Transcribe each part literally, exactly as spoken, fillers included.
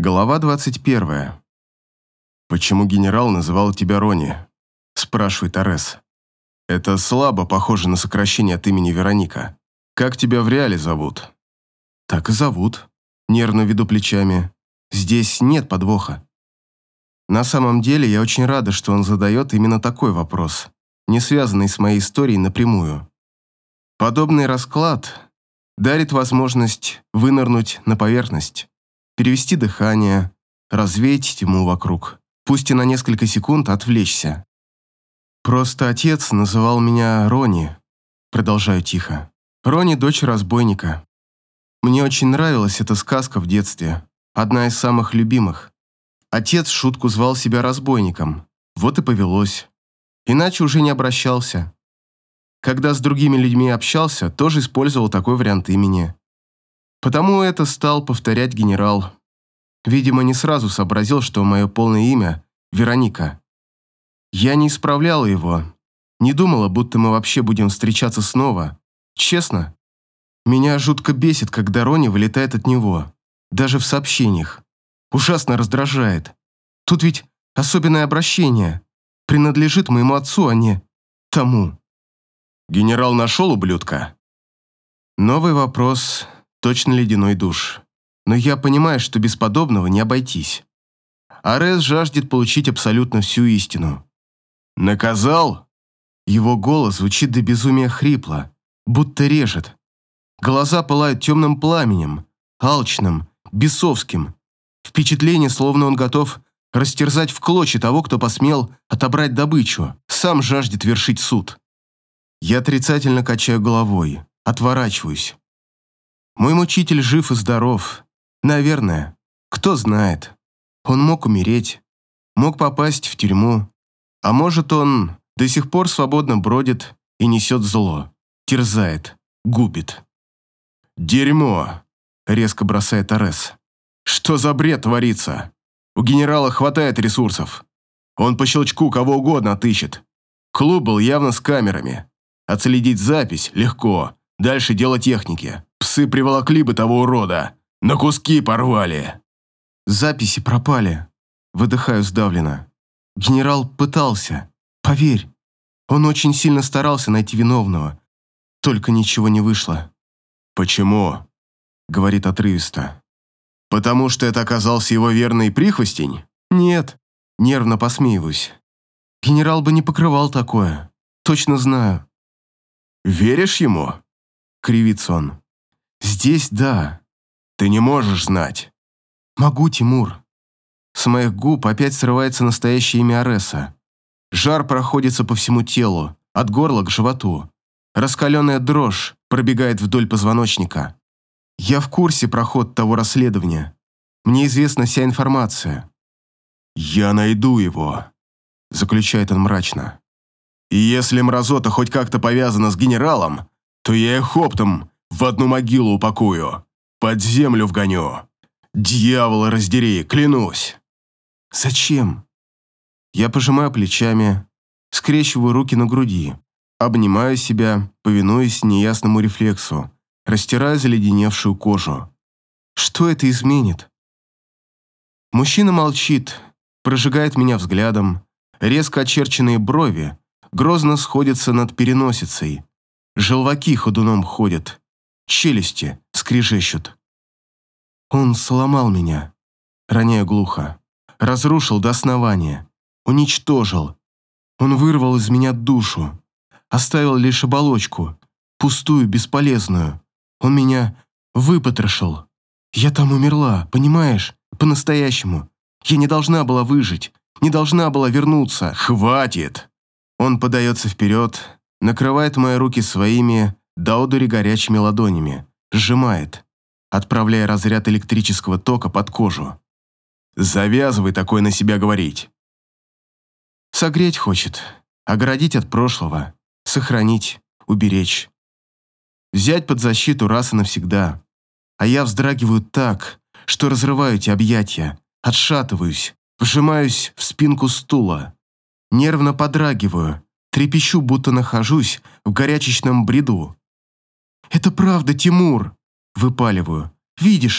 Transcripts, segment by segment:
Глава двадцать первая. «Почему генерал называл тебя Рони?» – спрашивает Арес. «Это слабо похоже на сокращение от имени Вероника. Как тебя в реале зовут?» «Так и зовут». Нервно веду плечами. «Здесь нет подвоха». На самом деле я очень рада, что он задает именно такой вопрос, не связанный с моей историей напрямую. Подобный расклад дарит возможность вынырнуть на поверхность, перевести дыхание, развеять тьму вокруг, пусть и на несколько секунд отвлечься. «Просто отец называл меня Рони», продолжаю тихо. «Рони – дочь разбойника. Мне очень нравилась эта сказка в детстве, одна из самых любимых. Отец в шутку звал себя разбойником, вот и повелось. Иначе уже не обращался. Когда с другими людьми общался, тоже использовал такой вариант имени. Потому это стал повторять генерал. Видимо, не сразу сообразил, что мое полное имя – Вероника. Я не исправляла его, не думала, будто мы вообще будем встречаться снова. Честно, меня жутко бесит, когда Рони вылетает от него, даже в сообщениях. Ужасно раздражает. Тут ведь особенное обращение. Принадлежит моему отцу, а не тому. «Генерал нашел ублюдка?» Новый вопрос, точно ледяной душ. Но я понимаю, что без подобного не обойтись. Арес жаждет получить абсолютно всю истину. «Наказал?» Его голос звучит до безумия хрипло, будто режет. Глаза пылают темным пламенем, алчным, бесовским. Впечатление, словно он готов растерзать в клочья того, кто посмел отобрать добычу, сам жаждет вершить суд. Я отрицательно качаю головой, отворачиваюсь. Мой мучитель жив и здоров. Наверное. Кто знает. Он мог умереть, мог попасть в тюрьму. А может, он до сих пор свободно бродит и несет зло, терзает, губит. «Дерьмо!» — резко бросает Арес. «Что за бред творится? У генерала хватает ресурсов. Он по щелчку кого угодно отыщет. Клуб был явно с камерами. Отследить запись легко. Дальше дело техники. Псы приволокли бы того урода. На куски порвали». «Записи пропали», — выдыхаю сдавленно. «Генерал пытался. Поверь. Он очень сильно старался найти виновного. Только ничего не вышло». «Почему?» — говорит отрывисто. «Потому что это оказался его верный прихвостень?» «Нет», — нервно посмеиваюсь. «Генерал бы не покрывал такое. Точно знаю». «Веришь ему?» — кривится он. «Здесь да. Ты не можешь знать». «Могу, Тимур». С моих губ опять срывается настоящее имя Ареса. Жар проходится по всему телу, от горла к животу. Раскаленная дрожь пробегает вдоль позвоночника. Я в курсе прохода того расследования. Мне известна вся информация. «Я найду его», — заключает он мрачно. «И если мразота хоть как-то повязана с генералом, то я их оптом в одну могилу упакую, под землю вгоню. Дьявола раздери, клянусь». «Зачем?» Я пожимаю плечами, скрещиваю руки на груди, обнимаю себя, повинуясь неясному рефлексу, растираю заледеневшую кожу. Что это изменит? Мужчина молчит, прожигает меня взглядом, резко очерченные брови грозно сходятся над переносицей, желваки ходуном ходят, челюсти скрежещут. Он сломал меня, роняю глухо, разрушил до основания, уничтожил. Он вырвал из меня душу, оставил лишь оболочку, пустую, бесполезную. Он меня выпотрошил. Я там умерла, понимаешь? По-настоящему. Я не должна была выжить, не должна была вернуться. «Хватит!» Он подается вперед, накрывает мои руки своими до одури горячими ладонями, сжимает, отправляя разряд электрического тока под кожу. «Завязывай такое на себя говорить». Согреть хочет, оградить от прошлого, сохранить, уберечь. Взять под защиту раз и навсегда. А я вздрагиваю так, что разрываю эти объятия, отшатываюсь, вжимаюсь в спинку стула. Нервно подрагиваю, трепещу, будто нахожусь в горячечном бреду. «Это правда, Тимур!» – выпаливаю. «Видишь,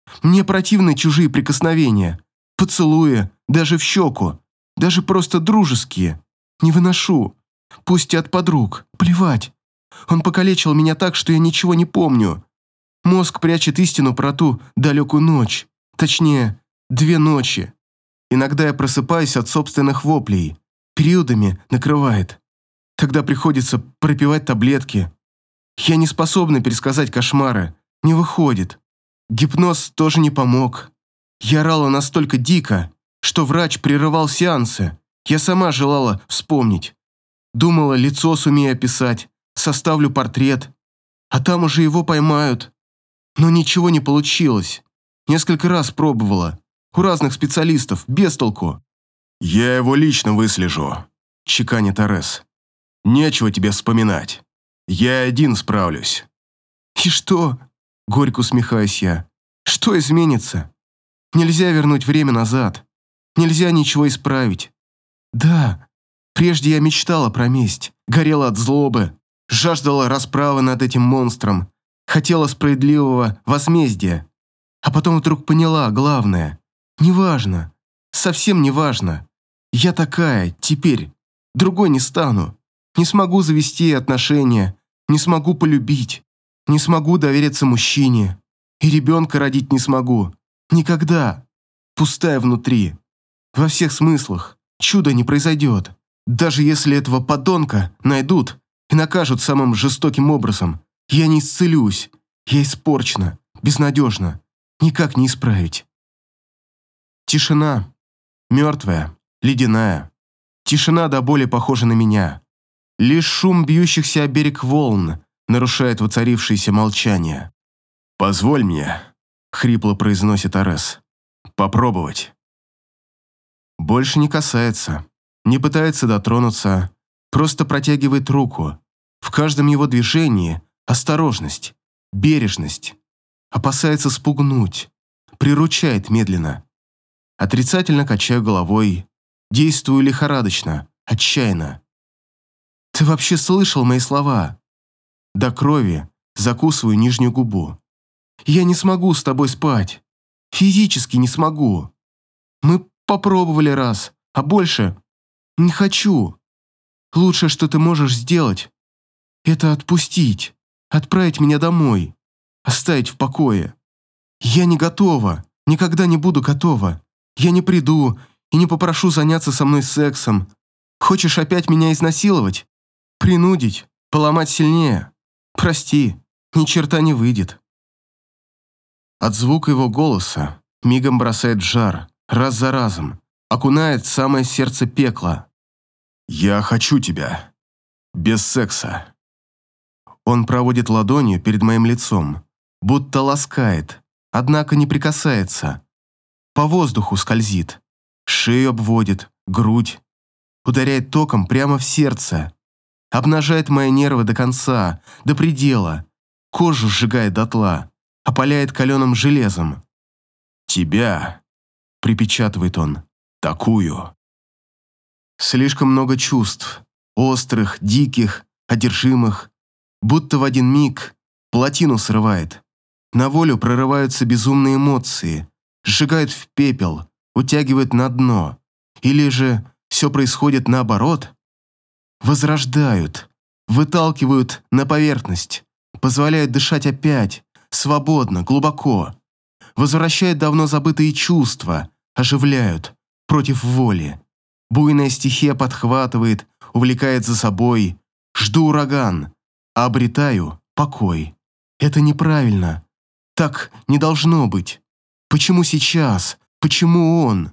Мне противны чужие прикосновения, поцелуи, даже в щеку, даже просто дружеские. Не выношу. Пусть и от подруг, плевать. Он покалечил меня так, что я ничего не помню. Мозг прячет истину про ту далекую ночь. Точнее, две ночи. Иногда я просыпаюсь от собственных воплей. Периодами накрывает. Тогда приходится пропивать таблетки. Я не способна пересказать кошмары. Не выходит. Гипноз тоже не помог. Я орала настолько дико, что врач прерывал сеансы. Я сама желала вспомнить. Думала, лицо сумею описать, составлю портрет. А там уже его поймают. Но ничего не получилось. Несколько раз пробовала. У разных специалистов, без толку. «Я его лично выслежу», — чеканит Арес. «Нечего тебе вспоминать. Я один справлюсь». «И что?» — горько усмехаюсь я. «Что изменится? Нельзя вернуть время назад. Нельзя ничего исправить. Да, прежде я мечтала про месть, горела от злобы, жаждала расправы над этим монстром, хотела справедливого возмездия. А потом вдруг поняла главное. Неважно, совсем неважно. Я такая, теперь, другой не стану. Не смогу завести отношения, не смогу полюбить, не смогу довериться мужчине. И ребенка родить не смогу. Никогда. Пустая внутри. Во всех смыслах. Чудо не произойдет. Даже если этого подонка найдут и накажут самым жестоким образом, я не исцелюсь. Я испорчена, безнадежна. Никак не исправить. Тишина. Мертвая, ледяная. Тишина до боли похожа на меня. Лишь шум бьющихся о берег волн нарушает воцарившееся молчание. «Позволь мне», — хрипло произносит Арес, — «попробовать». Больше не касается, не пытается дотронуться, просто протягивает руку. В каждом его движении осторожность, бережность. Опасается спугнуть, приручает медленно. Отрицательно качаю головой, действую лихорадочно, отчаянно. «Ты вообще слышал мои слова?» До крови закусываю нижнюю губу. «Я не смогу с тобой спать. Физически не смогу. Мы попробовали раз, а больше не хочу. Лучшее, что ты можешь сделать, это отпустить, отправить меня домой, оставить в покое. Я не готова, никогда не буду готова. Я не приду и не попрошу заняться со мной сексом. Хочешь опять меня изнасиловать? Принудить, поломать сильнее? Прости, ни черта не выйдет». От звука его голоса мигом бросает в жар, раз за разом, окунает в самое сердце пекла. «Я хочу тебя. Без секса». Он проводит ладонью перед моим лицом, будто ласкает, однако не прикасается. По воздуху скользит, шею обводит, грудь. Ударяет током прямо в сердце. Обнажает мои нервы до конца, до предела. Кожу сжигает дотла, опаляет каленым железом. «Тебя», — припечатывает он, — «такую». Слишком много чувств, острых, диких, одержимых. Будто в один миг плотину срывает. На волю прорываются безумные эмоции, сжигают в пепел, утягивают на дно. Или же все происходит наоборот? Возрождают, выталкивают на поверхность, позволяют дышать опять, свободно, глубоко. Возвращают давно забытые чувства, оживляют, против воли. Буйная стихия подхватывает, увлекает за собой. Жду ураган, а обретаю покой. Это неправильно. Так не должно быть. Почему сейчас? Почему он?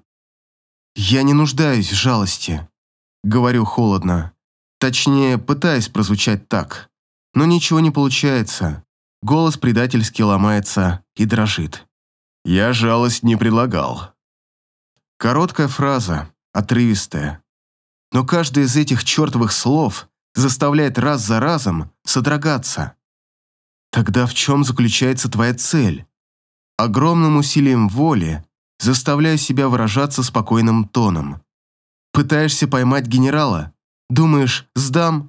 Я не нуждаюсь в жалости. Говорю холодно. Точнее, пытаюсь прозвучать так. Но ничего не получается. Голос предательски ломается и дрожит. «Я жалость не предлагал». Короткая фраза, отрывистая. Но каждое из этих чертовых слов заставляет раз за разом содрогаться. Тогда в чем заключается твоя цель? Огромным усилием воли заставляю себя выражаться спокойным тоном. Пытаешься поймать генерала? Думаешь, сдам?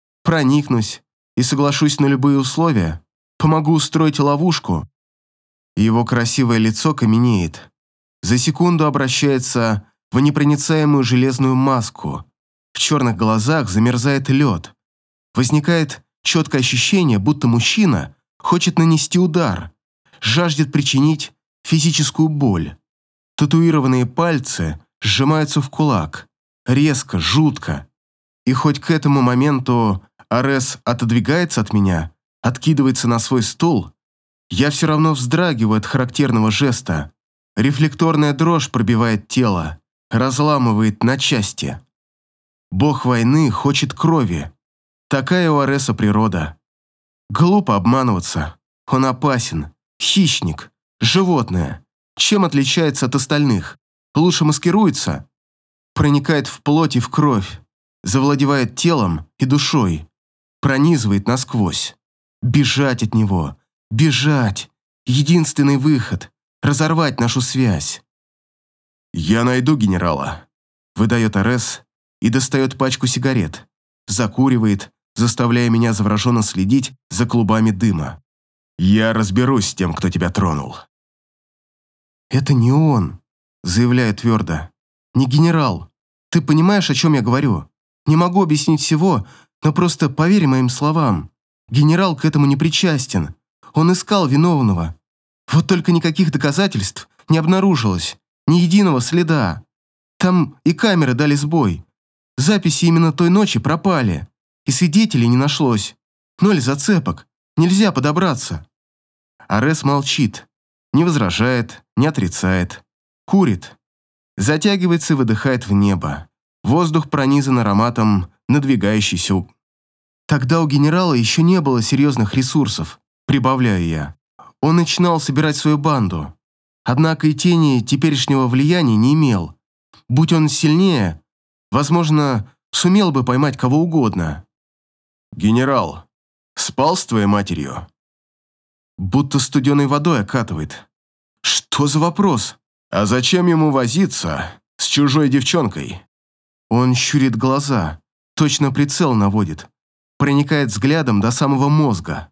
Проникнусь и соглашусь на любые условия? Помогу устроить ловушку? и его красивое лицо каменеет. За секунду обращается в непроницаемую железную маску. В черных глазах замерзает лед. Возникает четкое ощущение, будто мужчина хочет нанести удар, жаждет причинить физическую боль. Татуированные пальцы сжимаются в кулак. Резко, жутко. И хоть к этому моменту Арес отодвигается от меня, откидывается на свой стул, я все равно вздрагиваю от характерного жеста. Рефлекторная дрожь пробивает тело, разламывает на части. Бог войны хочет крови. Такая у Ареса природа. Глупо обманываться. Он опасен, хищник, животное. Чем отличается от остальных? Лучше маскируется. Проникает в плоть и в кровь. Завладевает телом и душой. Пронизывает насквозь. Бежать от него. Бежать. Единственный выход. Разорвать нашу связь. «Я найду генерала», — выдает Арес и достает пачку сигарет. Закуривает, заставляя меня завороженно следить за клубами дыма. «Я разберусь с тем, кто тебя тронул». «Это не он», — заявляю твердо. «Не генерал. Ты понимаешь, о чем я говорю? Не могу объяснить всего, но просто поверь моим словам. Генерал к этому не причастен. Он искал виновного. Вот только никаких доказательств не обнаружилось, ни единого следа. Там и камеры дали сбой. Записи именно той ночи пропали, и свидетелей не нашлось. Ноль зацепок. Нельзя подобраться». Арес молчит, не возражает, не отрицает. Курит. Затягивается и выдыхает в небо. Воздух пронизан ароматом надвигающейся. У... Тогда у генерала еще не было серьезных ресурсов, прибавляю я. Он начинал собирать свою банду. Однако и тени теперешнего влияния не имел. Будь он сильнее, возможно, сумел бы поймать кого угодно. «Генерал, спал с твоей матерью?» Будто студеной водой окатывает. Что за вопрос? «А зачем ему возиться с чужой девчонкой?» Он щурит глаза, точно прицел наводит, проникает взглядом до самого мозга.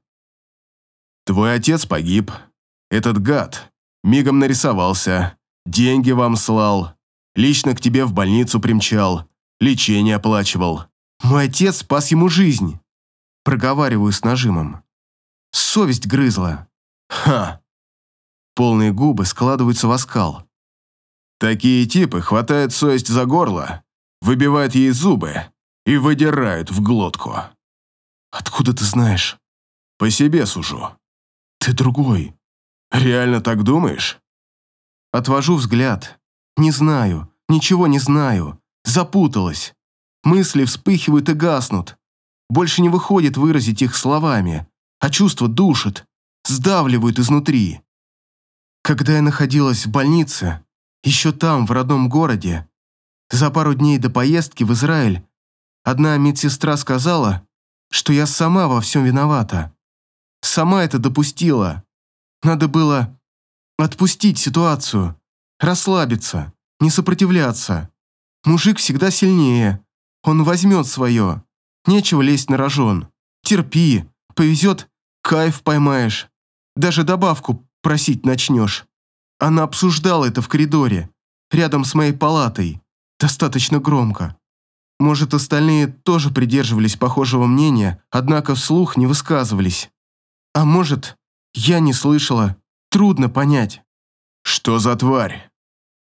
«Твой отец погиб. Этот гад мигом нарисовался, деньги вам слал, лично к тебе в больницу примчал, лечение оплачивал». «Мой отец спас ему жизнь», — проговариваю с нажимом. Совесть грызла. «Ха!» Полные губы складываются в оскал. «Такие типы хватают совесть за горло, выбивают ей зубы и выдирают в глотку». «Откуда ты знаешь?» «По себе сужу». «Ты другой». «Реально так думаешь?» Отвожу взгляд. Не знаю, ничего не знаю. Запуталась. Мысли вспыхивают и гаснут. Больше не выходит выразить их словами, а чувства душат, сдавливают изнутри. Когда я находилась в больнице, еще там, в родном городе, за пару дней до поездки в Израиль, одна медсестра сказала, что я сама во всем виновата. Сама это допустила. Надо было отпустить ситуацию, расслабиться, не сопротивляться. Мужик всегда сильнее, он возьмет свое. Нечего лезть на рожон. Терпи, повезет, кайф поймаешь. Даже добавку просить начнешь. Она обсуждала это в коридоре, рядом с моей палатой, достаточно громко. Может, остальные тоже придерживались похожего мнения, однако вслух не высказывались. А может, я не слышала, трудно понять. «Что за тварь?»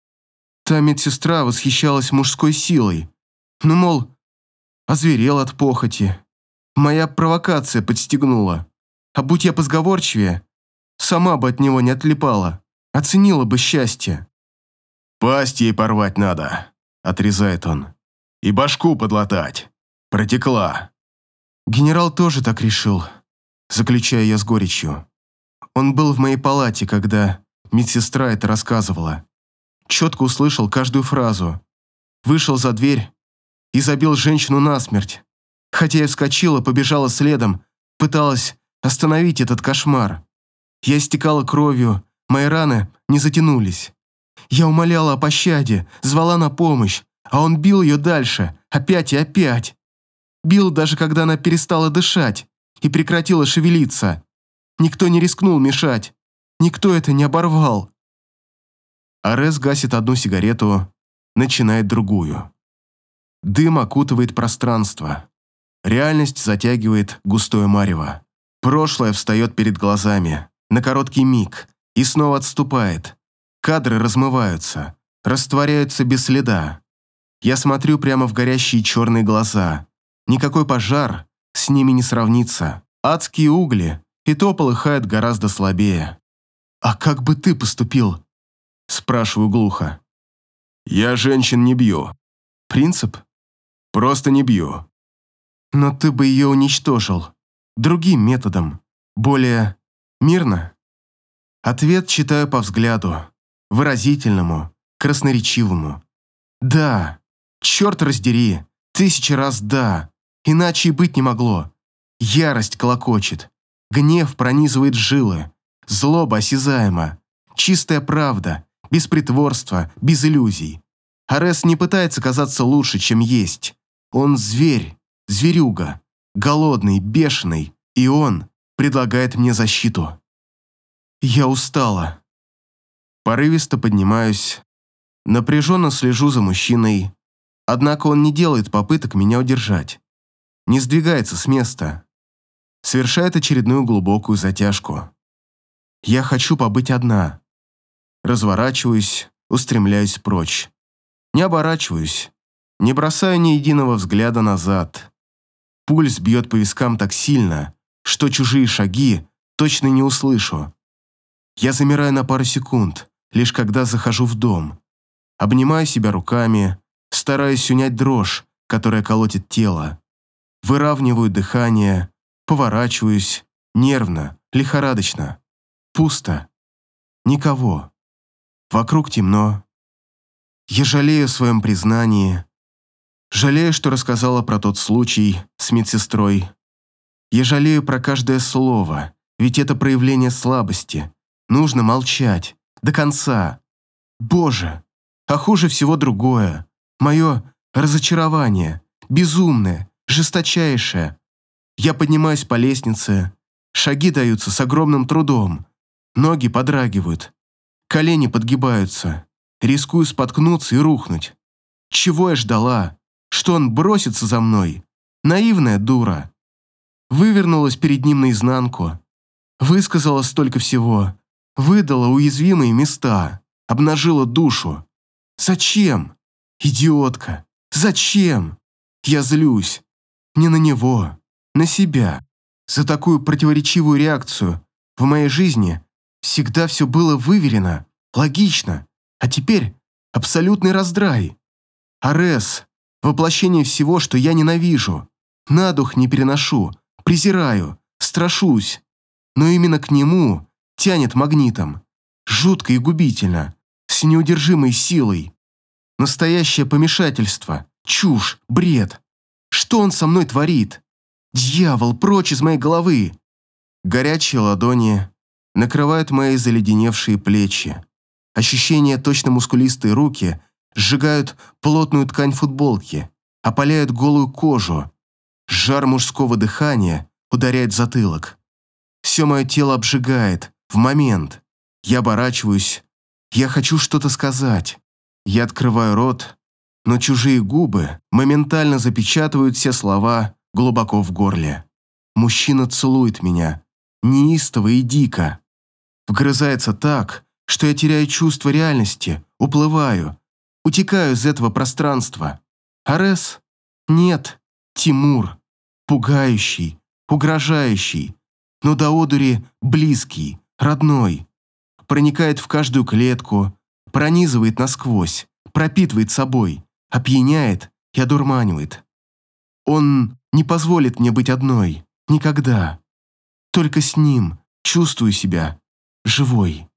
Та медсестра восхищалась мужской силой. Ну, мол, озверел от похоти. Моя провокация подстегнула. А будь я позговорчивее, сама бы от него не отлипала, оценила бы счастье. «Пасть ей порвать надо», — отрезает он. «И башку подлатать. Протекла». Генерал тоже так решил, заключаю я с горечью. Он был в моей палате, когда медсестра это рассказывала. Четко услышал каждую фразу. Вышел за дверь и забил женщину насмерть. Хотя я вскочила, побежала следом, пыталась остановить этот кошмар. Я истекала кровью, мои раны не затянулись. Я умоляла о пощаде, звала на помощь, а он бил ее дальше, опять и опять. Бил даже когда она перестала дышать и прекратила шевелиться. Никто не рискнул мешать. Никто это не оборвал. Арес гасит одну сигарету, начинает другую. Дым окутывает пространство. Реальность затягивает густое марево. Прошлое встает перед глазами на короткий миг и снова отступает. Кадры размываются, растворяются без следа. Я смотрю прямо в горящие черные глаза. Никакой пожар с ними не сравнится. Адские угли и то полыхают гораздо слабее. «А как бы ты поступил?» Спрашиваю глухо. «Я женщин не бью. Принцип? Просто не бью». «Но ты бы ее уничтожил. Другим методом. Более мирно?» Ответ читаю по взгляду. Выразительному, красноречивому. «Да. Черт раздери. Тысячи раз да. Иначе и быть не могло. Ярость клокочет. Гнев пронизывает жилы. Злоба осязаема. Чистая правда. Без притворства, без иллюзий. Арес не пытается казаться лучше, чем есть. Он зверь, зверюга, голодный, бешеный, и он предлагает мне защиту. Я устала. Порывисто поднимаюсь, напряженно слежу за мужчиной, однако он не делает попыток меня удержать. Не сдвигается с места. Совершает очередную глубокую затяжку. Я хочу побыть одна. Разворачиваюсь, устремляюсь прочь. Не оборачиваюсь, не бросаю ни единого взгляда назад. Пульс бьет по вискам так сильно, что чужие шаги точно не услышу. Я замираю на пару секунд, лишь когда захожу в дом. Обнимаю себя руками, стараюсь унять дрожь, которая колотит тело. Выравниваю дыхание, поворачиваюсь, нервно, лихорадочно. Пусто. Никого. Вокруг темно. Я жалею о своем признании. Жалею, что рассказала про тот случай с медсестрой. Я жалею про каждое слово, ведь это проявление слабости. Нужно молчать. До конца. Боже, а хуже всего другое. Мое разочарование. Безумное, жесточайшее. Я поднимаюсь по лестнице. Шаги даются с огромным трудом. Ноги подрагивают. Колени подгибаются. Рискую споткнуться и рухнуть. Чего я ждала? Что он бросится за мной? Наивная дура. Вывернулась перед ним наизнанку. Высказала столько всего. Выдала уязвимые места. Обнажила душу. Зачем? Идиотка. Зачем? Я злюсь. Не на него. На себя. За такую противоречивую реакцию. В моей жизни всегда все было выверено, логично. А теперь абсолютный раздрай. Арес – воплощение всего, что я ненавижу. На дух не переношу, презираю, страшусь. Но именно к нему тянет магнитом. Жутко и губительно, с неудержимой силой. Настоящее помешательство, чушь, бред. Что он со мной творит? Дьявол, прочь из моей головы. Горячие ладони накрывают мои заледеневшие плечи. Ощущения точно мускулистые руки сжигают плотную ткань футболки, опаляют голую кожу. Жар мужского дыхания ударяет в затылок. Все мое тело обжигает, в момент. Я оборачиваюсь. Я хочу что-то сказать. Я открываю рот, но чужие губы моментально запечатывают все слова глубоко в горле. Мужчина целует меня, неистово и дико. Вгрызается так, что я теряю чувство реальности, уплываю, утекаю из этого пространства. Арес? Нет. Тимур. Пугающий, угрожающий, но до одури близкий, родной. Проникает в каждую клетку, пронизывает насквозь, пропитывает собой, опьяняет и одурманивает. Он не позволит мне быть одной. Никогда. Только с ним чувствую себя живой.